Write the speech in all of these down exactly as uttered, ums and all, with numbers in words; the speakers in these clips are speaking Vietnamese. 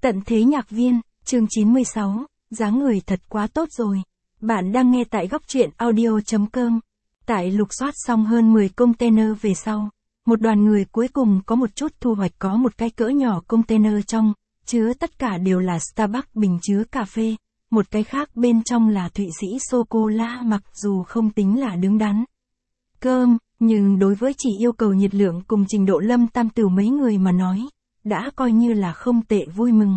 Tận thế nhạc viên, chương chín mươi sáu, dáng người thật quá tốt rồi. Bạn đang nghe tại góc truyện audio.com. Tại lục soát xong hơn mười container về sau, một đoàn người cuối cùng có một chút thu hoạch, có một cái cỡ nhỏ container trong, chứa tất cả đều là Starbucks bình chứa cà phê, một cái khác bên trong là Thụy Sĩ sô-cô-la, mặc dù không tính là đứng đắn cơm, nhưng đối với chỉ yêu cầu nhiệt lượng cùng trình độ Lâm Tam Tửu mấy người mà nói, đã coi như là không tệ. Vui mừng.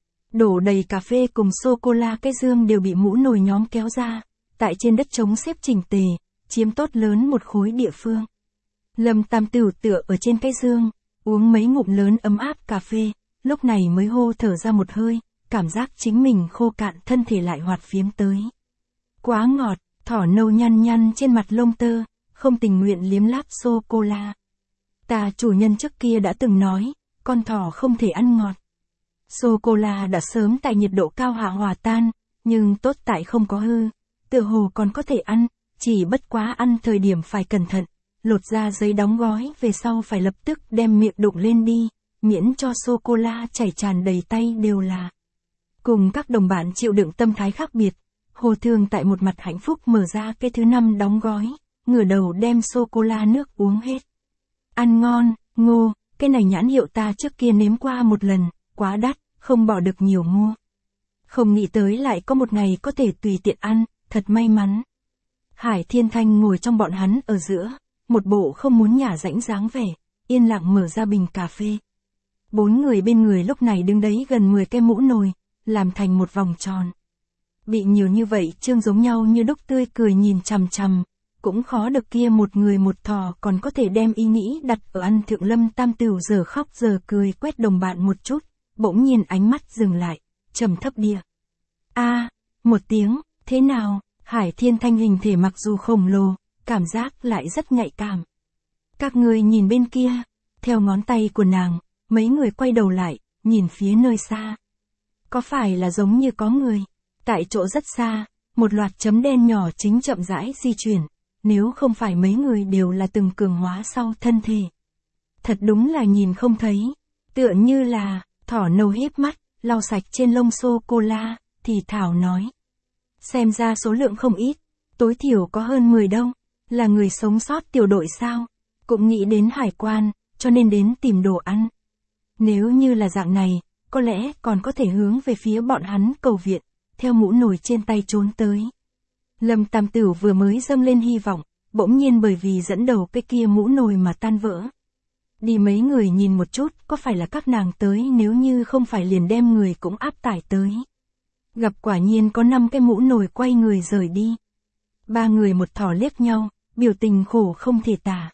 Đổ đầy cà phê cùng sô-cô-la, cái dương đều bị mũ nồi nhóm kéo ra, tại trên đất trống xếp chỉnh tề, chiếm tốt lớn một khối địa phương. Lâm Tam Tửu tựa ở trên cái dương, uống mấy ngụm lớn ấm áp cà phê, lúc này mới hô thở ra một hơi, cảm giác chính mình khô cạn, thân thể lại hoạt phiếm tới. Quá ngọt, thỏ nâu nhăn nhăn trên mặt lông tơ, không tình nguyện liếm láp sô-cô-la. Ta chủ nhân trước kia đã từng nói, con thỏ không thể ăn ngọt. Sô-cô-la đã sớm tại nhiệt độ cao hạ hòa tan, nhưng tốt tại không có hư, tựa hồ còn có thể ăn, chỉ bất quá ăn thời điểm phải cẩn thận, lột ra giấy đóng gói về sau phải lập tức đem miệng đụng lên đi, miễn cho sô-cô-la chảy tràn đầy tay đều là. Cùng các đồng bạn chịu đựng tâm thái khác biệt, Hồ Thường tại một mặt hạnh phúc mở ra cái thứ năm đóng gói, ngửa đầu đem sô-cô-la nước uống hết. Ăn ngon, Ngô, cái này nhãn hiệu ta trước kia nếm qua một lần, quá đắt, không bỏ được nhiều mua. Không nghĩ tới lại có một ngày có thể tùy tiện ăn, thật may mắn. Hải Thiên Thanh ngồi trong bọn hắn ở giữa, một bộ không muốn nhả rãnh dáng vẻ, yên lặng mở ra bình cà phê. Bốn người bên người lúc này đứng đấy gần mười cái mũ nồi, làm thành một vòng tròn. Bị nhiều như vậy trương giống nhau như đúc tươi cười nhìn chằm chằm, cũng khó được kia một người một thò còn có thể đem ý nghĩ đặt ở ăn thượng. Lâm Tam Tửu giờ khóc giờ cười quét đồng bạn một chút, bỗng nhiên ánh mắt dừng lại, trầm thấp đia. A, một tiếng, thế nào? Hải Thiên Thanh hình thể mặc dù khổng lồ, cảm giác lại rất nhạy cảm. Các người nhìn bên kia, theo ngón tay của nàng, mấy người quay đầu lại, nhìn phía nơi xa. Có phải là giống như có người? Tại chỗ rất xa, một loạt chấm đen nhỏ chính chậm rãi di chuyển, nếu không phải mấy người đều là từng cường hóa sau thân thể. Thật đúng là nhìn không thấy, tựa như là, thỏ nâu híp mắt, lau sạch trên lông sô-cô-la, thì thảo nói. Xem ra số lượng không ít, tối thiểu có hơn mười đâu, là người sống sót tiểu đội sao, cũng nghĩ đến hải quan, cho nên đến tìm đồ ăn. Nếu như là dạng này, có lẽ còn có thể hướng về phía bọn hắn cầu viện, theo mũ nồi trên tay trốn tới. Lâm Tam Tửu vừa mới dâng lên hy vọng, bỗng nhiên bởi vì dẫn đầu cái kia mũ nồi mà tan vỡ. Đi mấy người nhìn một chút, có phải là các nàng tới, nếu như không phải liền đem người cũng áp tải tới. Gặp quả nhiên có năm cái mũ nồi quay người rời đi. Ba người một thỏ liếc nhau, biểu tình khổ không thể tả.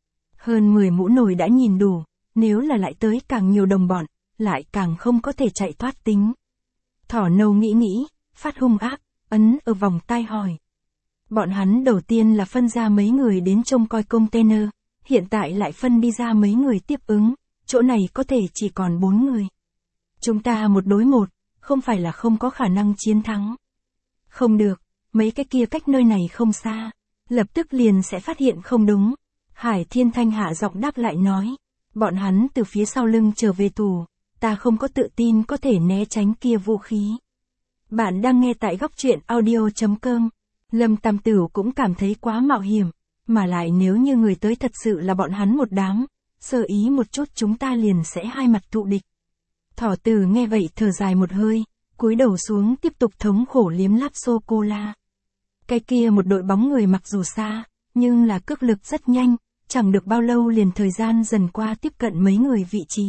Hơn mười mũ nồi đã nhìn đủ, nếu là lại tới càng nhiều đồng bọn, lại càng không có thể chạy thoát tính. Thỏ nâu nghĩ nghĩ, phát hung ác, ấn ở vòng tai hỏi. Bọn hắn đầu tiên là phân ra mấy người đến trông coi container, hiện tại lại phân đi ra mấy người tiếp ứng, chỗ này có thể chỉ còn bốn người. Chúng ta một đối một, không phải là không có khả năng chiến thắng. Không được, mấy cái kia cách nơi này không xa, lập tức liền sẽ phát hiện không đúng. Hải Thiên Thanh hạ giọng đáp lại nói, bọn hắn từ phía sau lưng trở về tù, ta không có tự tin có thể né tránh kia vũ khí. Bạn đang nghe tại góc truyện audio.com. Lâm Tam Tửu cũng cảm thấy quá mạo hiểm, mà lại nếu như người tới thật sự là bọn hắn một đám, sơ ý một chút chúng ta liền sẽ hai mặt thụ địch. Thỏ Tử nghe vậy thở dài một hơi, cúi đầu xuống tiếp tục thống khổ liếm láp sô-cô-la. Cái kia một đội bóng người mặc dù xa, nhưng là cước lực rất nhanh, chẳng được bao lâu liền thời gian dần qua tiếp cận mấy người vị trí.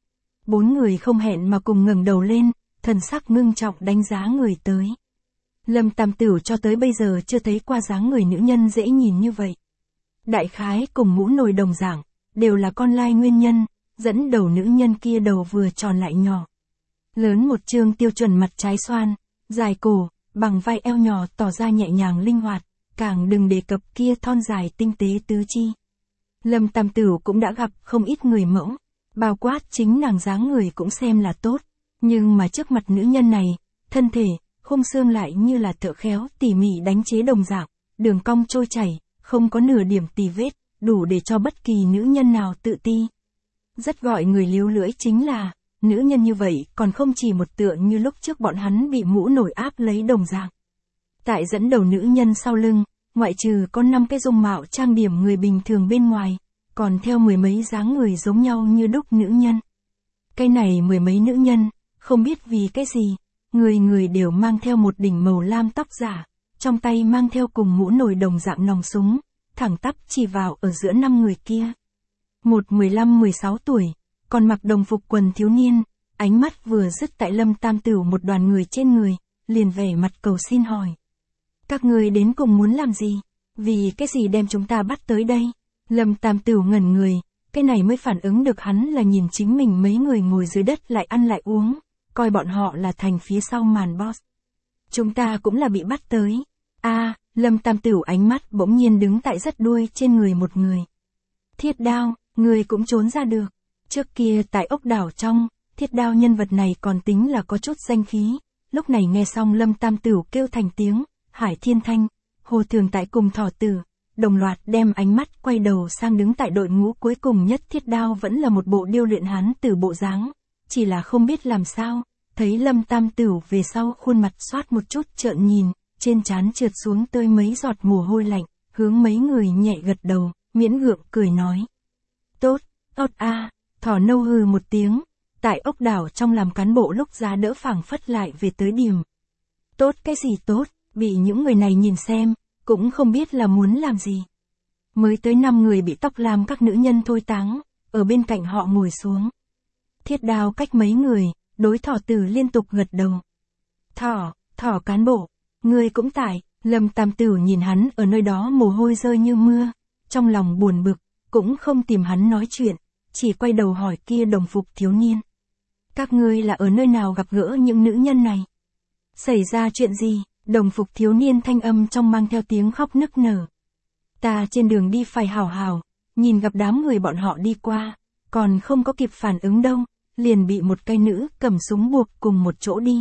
Bốn người không hẹn mà cùng ngẩng đầu lên, thần sắc ngưng trọng đánh giá người tới. Lâm Tam Tửu cho tới bây giờ chưa thấy qua dáng người nữ nhân dễ nhìn như vậy. Đại khái cùng mũ nồi đồng dạng, đều là con lai nguyên nhân, dẫn đầu nữ nhân kia đầu vừa tròn lại nhỏ. Lớn một trương tiêu chuẩn mặt trái xoan, dài cổ, bằng vai eo nhỏ tỏ ra nhẹ nhàng linh hoạt, càng đừng đề cập kia thon dài tinh tế tứ chi. Lâm Tam Tửu cũng đã gặp không ít người mẫu, bao quát chính nàng dáng người cũng xem là tốt, nhưng mà trước mặt nữ nhân này, thân thể, khung xương lại như là thợ khéo tỉ mỉ đánh chế đồng dạng, đường cong trôi chảy, không có nửa điểm tì vết, đủ để cho bất kỳ nữ nhân nào tự ti. Rất gọi người líu lưỡi chính là, nữ nhân như vậy còn không chỉ một tựa như lúc trước bọn hắn bị mũ nổi áp lấy đồng dạng. Tại dẫn đầu nữ nhân sau lưng, ngoại trừ có năm cái dung mạo trang điểm người bình thường bên ngoài, còn theo mười mấy dáng người giống nhau như đúc nữ nhân. Cái này mười mấy nữ nhân, không biết vì cái gì, người người đều mang theo một đỉnh màu lam tóc giả, trong tay mang theo cùng mũ nổi đồng dạng nòng súng, thẳng tắp chỉ vào ở giữa năm người kia. Một mười lăm mười sáu tuổi, còn mặc đồng phục quần thiếu niên, ánh mắt vừa dứt tại Lâm Tam Tửu một đoàn người trên người, liền vẻ mặt cầu xin hỏi. Các người đến cùng muốn làm gì? Vì cái gì đem chúng ta bắt tới đây? Lâm Tam Tửu ngẩn người, cái này mới phản ứng được hắn là nhìn chính mình mấy người ngồi dưới đất lại ăn lại uống, coi bọn họ là thành phía sau màn boss. Chúng ta cũng là bị bắt tới. A, à, Lâm Tam Tửu ánh mắt bỗng nhiên đứng tại rất đuôi trên người một người. Thiết Đao, người cũng trốn ra được. Trước kia tại ốc đảo trong, Thiết Đao nhân vật này còn tính là có chút danh khí, lúc này nghe xong Lâm Tam Tửu kêu thành tiếng, Hải Thiên Thanh, Hồ Thường Tại cùng Thỏ Tử, đồng loạt đem ánh mắt quay đầu sang đứng tại đội ngũ cuối cùng nhất. Thiết Đao vẫn là một bộ điêu luyện hán tử bộ dáng, chỉ là không biết làm sao, thấy Lâm Tam Tửu về sau khuôn mặt xoát một chút trợn nhìn, trên trán trượt xuống tơi mấy giọt mồ hôi lạnh, hướng mấy người nhẹ gật đầu, miễn gượng cười nói. Tốt, tốt a, à, Thỏ Nâu hừ một tiếng, tại ốc đảo trong làm cán bộ lúc ra đỡ phảng phất lại về tới điểm. Tốt cái gì tốt, bị những người này nhìn xem, cũng không biết là muốn làm gì. Mới tới năm người bị tóc lam các nữ nhân thôi táng, ở bên cạnh họ ngồi xuống. Thiết Đao cách mấy người, đối Thỏ Tử liên tục gật đầu. Thỏ, Thỏ cán bộ, ngươi cũng tại. Lâm Tam Tửu nhìn hắn ở nơi đó mồ hôi rơi như mưa, trong lòng buồn bực, cũng không tìm hắn nói chuyện, chỉ quay đầu hỏi kia đồng phục thiếu niên. Các ngươi là ở nơi nào gặp gỡ những nữ nhân này? Xảy ra chuyện gì? Đồng phục thiếu niên thanh âm trong mang theo tiếng khóc nức nở. Ta trên đường đi phải hào hào, nhìn gặp đám người bọn họ đi qua, còn không có kịp phản ứng đâu, liền bị một cái nữ cầm súng buộc cùng một chỗ đi.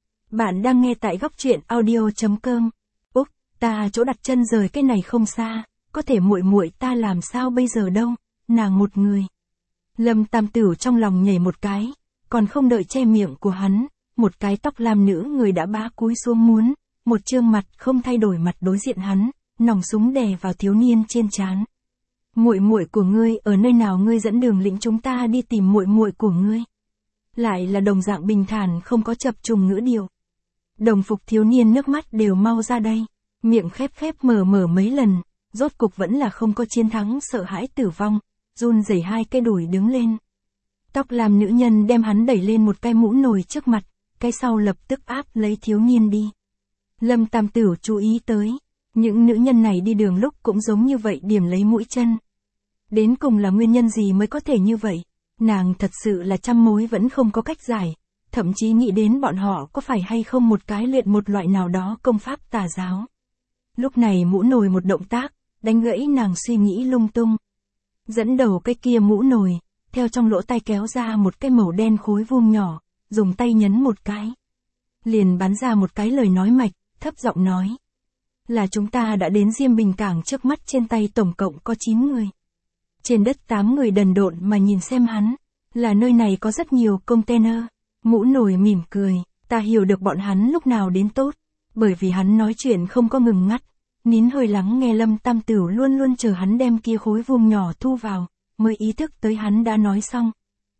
Bạn đang nghe tại góc truyện audio chấm com. Úc, ta chỗ đặt chân rời cái này không xa, có thể muội muội ta làm sao bây giờ đâu, nàng một người. Lâm Tam Tửu trong lòng nhảy một cái, còn không đợi che miệng của hắn, một cái tóc lam nữ người đã bá cúi xuống muốn, một trương mặt không thay đổi mặt đối diện hắn, nòng súng đè vào thiếu niên trên trán. Muội muội của ngươi ở nơi nào, ngươi dẫn đường lĩnh chúng ta đi tìm muội muội của ngươi. Lại là đồng dạng bình thản không có chập trùng ngữ điệu. Đồng phục thiếu niên nước mắt đều mau ra đây, miệng khép khép mở mở mấy lần, rốt cục vẫn là không có chiến thắng sợ hãi tử vong, run rẩy hai cái đùi đứng lên. Tóc làm nữ nhân đem hắn đẩy lên một cái mũ nồi trước mặt, cái sau lập tức áp lấy thiếu niên đi. Lâm Tam Tửu chú ý tới, những nữ nhân này đi đường lúc cũng giống như vậy điểm lấy mũi chân. Đến cùng là nguyên nhân gì mới có thể như vậy? Nàng thật sự là trăm mối vẫn không có cách giải, thậm chí nghĩ đến bọn họ có phải hay không một cái luyện một loại nào đó công pháp tà giáo. Lúc này mũ nồi một động tác, đánh gãy nàng suy nghĩ lung tung. Dẫn đầu cái kia mũ nồi, theo trong lỗ tai kéo ra một cái màu đen khối vuông nhỏ, dùng tay nhấn một cái. Liền bắn ra một cái lời nói mạch, thấp giọng nói. Là chúng ta đã đến Diêm Bình Cảng, trước mắt trên tay tổng cộng có chín người. Trên đất tám người đần độn mà nhìn xem hắn, là nơi này có rất nhiều container. Mũ nồi mỉm cười, ta hiểu được bọn hắn lúc nào đến tốt, bởi vì hắn nói chuyện không có ngừng ngắt, nín hơi lắng nghe. Lâm Tam Tửu luôn luôn chờ hắn đem kia khối vuông nhỏ thu vào, mới ý thức tới hắn đã nói xong.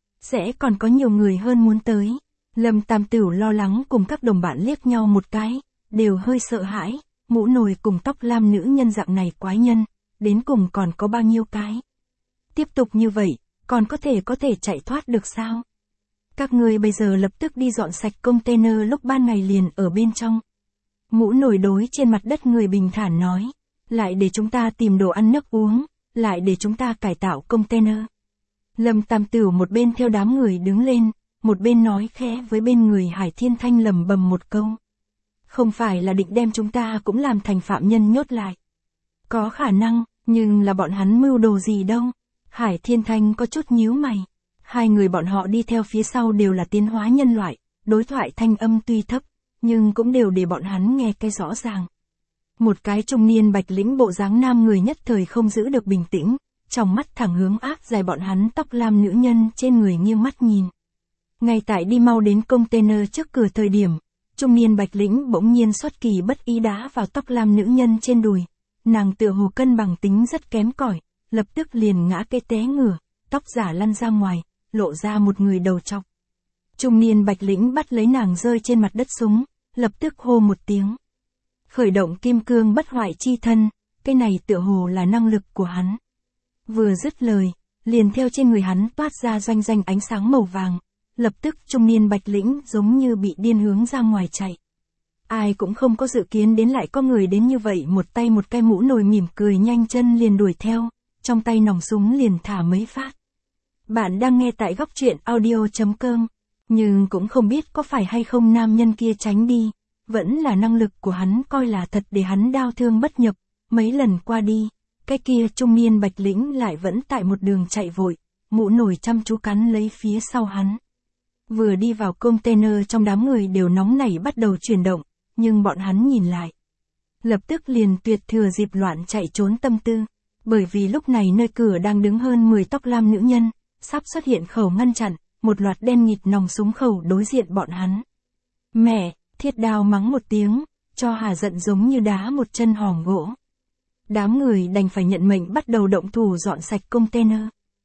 Sẽ còn có nhiều người hơn muốn tới. Lâm Tam Tửu lo lắng cùng các đồng bạn liếc nhau một cái, đều hơi sợ hãi, mũ nồi cùng tóc lam nữ nhân dạng này quái nhân, đến cùng còn có bao nhiêu cái. Tiếp tục như vậy, còn có thể có thể chạy thoát được sao? Các người bây giờ lập tức đi dọn sạch container, lúc ban ngày liền ở bên trong. Mũ nồi đối trên mặt đất người bình thản nói, lại để chúng ta tìm đồ ăn nước uống, lại để chúng ta cải tạo container. Lâm Tam Tửu một bên theo đám người đứng lên, một bên nói khẽ với bên người Hải Thiên Thanh lầm bầm một câu. Không phải là định đem chúng ta cũng làm thành phạm nhân nhốt lại. Có khả năng, nhưng là bọn hắn mưu đồ gì đâu. Hải Thiên Thanh có chút nhíu mày. Hai người bọn họ đi theo phía sau đều là tiến hóa nhân loại, đối thoại thanh âm tuy thấp, nhưng cũng đều để bọn hắn nghe cái rõ ràng. Một cái trung niên bạch lĩnh bộ dáng nam người nhất thời không giữ được bình tĩnh, trong mắt thẳng hướng áp dài bọn hắn tóc lam nữ nhân trên người nghiêng mắt nhìn. Ngay tại đi mau đến container trước cửa thời điểm, trung niên bạch lĩnh bỗng nhiên xuất kỳ bất ý đá vào tóc lam nữ nhân trên đùi. Nàng tựa hồ cân bằng tính rất kém cỏi, lập tức liền ngã cái té ngửa, tóc giả lăn ra ngoài, lộ ra một người đầu trọc. Trung niên bạch lĩnh bắt lấy nàng rơi trên mặt đất súng, lập tức hô một tiếng. Khởi động kim cương bất hoại chi thân, cái này tựa hồ là năng lực của hắn. Vừa dứt lời, liền theo trên người hắn toát ra doanh doanh ánh sáng màu vàng, lập tức trung niên bạch lĩnh giống như bị điên hướng ra ngoài chạy. Ai cũng không có dự kiến đến lại có người đến như vậy, một tay một cái mũ nồi mỉm cười nhanh chân liền đuổi theo, trong tay nòng súng liền thả mấy phát. Bạn đang nghe tại góc truyện audio chấm com, nhưng cũng không biết có phải hay không nam nhân kia tránh đi, vẫn là năng lực của hắn coi là thật để hắn đau thương bất nhập, mấy lần qua đi, cái kia trung niên bạch lĩnh lại vẫn tại một đường chạy vội, mũ nồi chăm chú cắn lấy phía sau hắn. Vừa đi vào container trong đám người đều nóng nảy bắt đầu chuyển động, nhưng bọn hắn nhìn lại. Lập tức liền tuyệt thừa dịp loạn chạy trốn tâm tư, bởi vì lúc này nơi cửa đang đứng hơn mười tóc lam nữ nhân, sắp xuất hiện khẩu ngăn chặn, một loạt đen nghịt nòng súng khẩu đối diện bọn hắn. Mẹ, thiết đao mắng một tiếng, cho hà giận giống như đá một chân hòm gỗ. Đám người đành phải nhận mệnh bắt đầu động thủ dọn sạch container.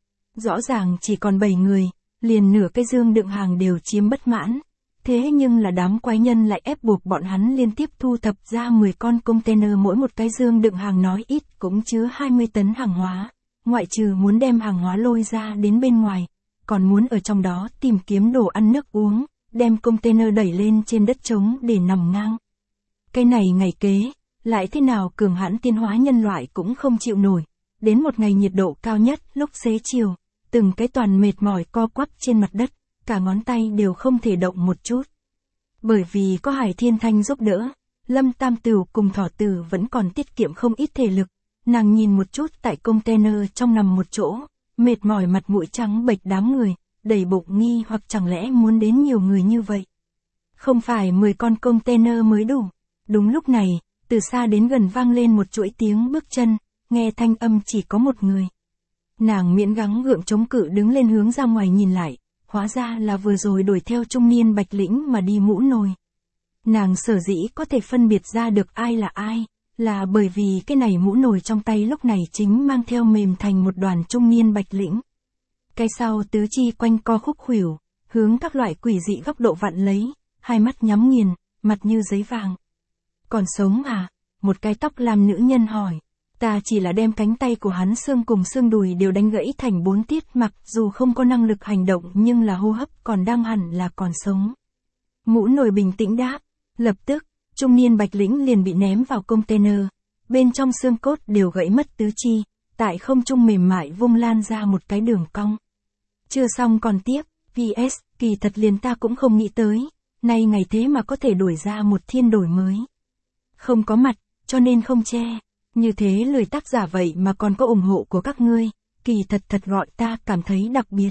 Rõ ràng chỉ còn bảy người, liền nửa cái dương đựng hàng đều chiếm bất mãn. Thế nhưng là đám quái nhân lại ép buộc bọn hắn liên tiếp thu thập ra mười con container, mỗi một cái dương đựng hàng nói ít cũng chứa hai mươi tấn hàng hóa. Ngoại trừ muốn đem hàng hóa lôi ra đến bên ngoài, còn muốn ở trong đó tìm kiếm đồ ăn nước uống, đem container đẩy lên trên đất trống để nằm ngang. Cái này ngày kế, lại thế nào cường hãn tiến hóa nhân loại cũng không chịu nổi. Đến một ngày nhiệt độ cao nhất lúc xế chiều, từng cái toàn mệt mỏi co quắp trên mặt đất, cả ngón tay đều không thể động một chút. Bởi vì có Hải Thiên Thanh giúp đỡ, Lâm Tam Tửu cùng Thỏ Tử vẫn còn tiết kiệm không ít thể lực. Nàng nhìn một chút tại container trong nằm một chỗ, mệt mỏi mặt mũi trắng bệch đám người, đầy bụng nghi hoặc chẳng lẽ muốn đến nhiều người như vậy. Không phải mười con container mới đủ. Đúng lúc này, từ xa đến gần vang lên một chuỗi tiếng bước chân, nghe thanh âm chỉ có một người. Nàng miễn gắng gượng chống cự đứng lên hướng ra ngoài nhìn lại, hóa ra là vừa rồi đuổi theo trung niên bạch lĩnh mà đi mũ nồi. Nàng sở dĩ có thể phân biệt ra được ai là ai, là bởi vì cái này mũ nồi trong tay lúc này chính mang theo mềm thành một đoàn trung niên bạch lĩnh. Cái sau tứ chi quanh co khúc khuỷu, hướng các loại quỷ dị góc độ vặn lấy, hai mắt nhắm nghiền, mặt như giấy vàng. Còn sống à? Một cái tóc lam nữ nhân hỏi. Ta chỉ là đem cánh tay của hắn xương cùng xương đùi đều đánh gãy thành bốn tiết, mặc dù không có năng lực hành động nhưng là hô hấp còn đang hẳn là còn sống. Mũ nồi bình tĩnh đáp. Lập tức, trung niên bạch lĩnh liền bị ném vào container. Bên trong xương cốt đều gãy mất tứ chi, tại không trung mềm mại vung lan ra một cái đường cong. Chưa xong còn tiếp, pê ét, kỳ thật liền ta cũng không nghĩ tới, nay ngày thế mà có thể đổi ra một thiên đổi mới. Không có mặt, cho nên không che. Như thế lời tác giả vậy mà còn có ủng hộ của các ngươi, kỳ thật thật gọi ta cảm thấy đặc biệt.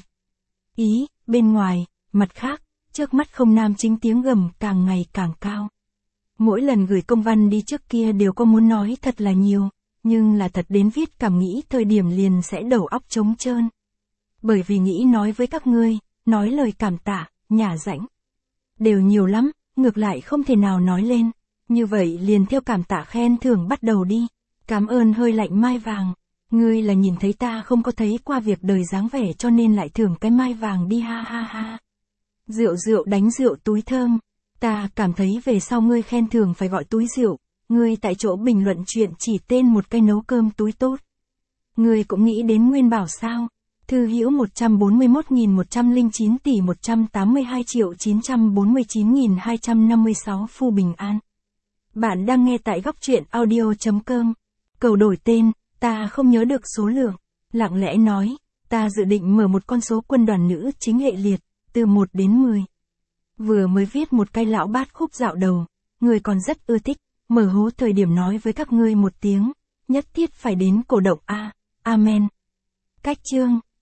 Ý, bên ngoài, mặt khác, trước mắt không nam chính tiếng gầm càng ngày càng cao. Mỗi lần gửi công văn đi trước kia đều có muốn nói thật là nhiều, nhưng là thật đến viết cảm nghĩ thời điểm liền sẽ đầu óc trống trơn. Bởi vì nghĩ nói với các ngươi, nói lời cảm tạ, nhả rãnh. Đều nhiều lắm, ngược lại không thể nào nói lên. Như vậy liền theo cảm tạ khen thưởng bắt đầu đi. Cảm ơn hơi lạnh mai vàng. Ngươi là nhìn thấy ta không có thấy qua việc đời dáng vẻ cho nên lại thưởng cái mai vàng đi ha ha ha. Rượu rượu đánh rượu túi thơm. Ta cảm thấy về sau ngươi khen thưởng phải gọi túi rượu. Ngươi tại chỗ bình luận chuyện chỉ tên một cái nấu cơm túi tốt. Ngươi cũng nghĩ đến Nguyên Bảo sao? Thư hữu một trăm bốn mươi mốt nghìn một trăm lẻ chín tỷ một trăm tám mươi hai triệu chín trăm bốn mươi chín nghìn hai trăm năm mươi sáu Phu Bình An. Bạn đang nghe tại góc truyện audio chấm com. Cầu đổi tên, ta không nhớ được số lượng. Lặng lẽ nói, ta dự định mở một con số quân đoàn nữ chính hệ liệt, từ một đến mười. Vừa mới viết một cái lão bát khúc dạo đầu, người còn rất ưa thích, mở hố thời điểm nói với các ngươi một tiếng, nhất thiết phải đến cổ động A, Amen. Cách chương.